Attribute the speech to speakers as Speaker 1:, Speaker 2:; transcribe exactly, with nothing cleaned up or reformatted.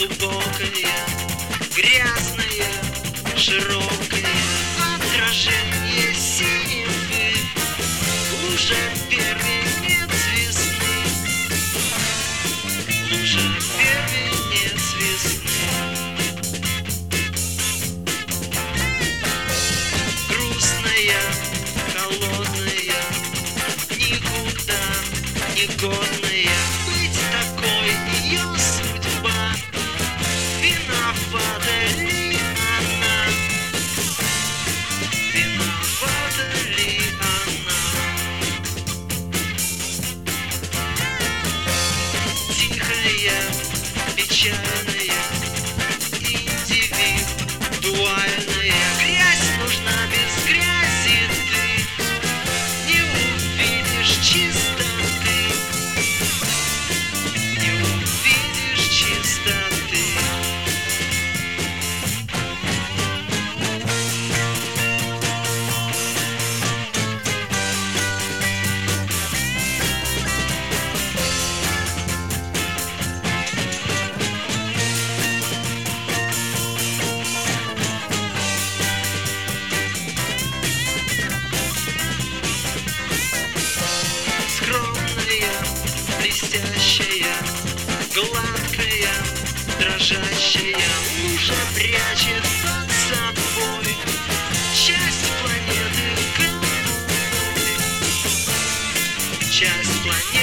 Speaker 1: глубокая, грязная, широкая, отражение синевы, лужа первенец весны, лужа первенец весны. Грустная, холодная, никуда не годная, быть такой ее судьба. Виновата ли она? Виновата ли она? Тихая, печальная, индивидуальная, грязь нужна, без грязи ты не увидишь чистоты, не увидишь чистоты. Скромная, блестящая, гладкая, дрожащая, лужа прячет под собой часть планеты голубой, часть планеты.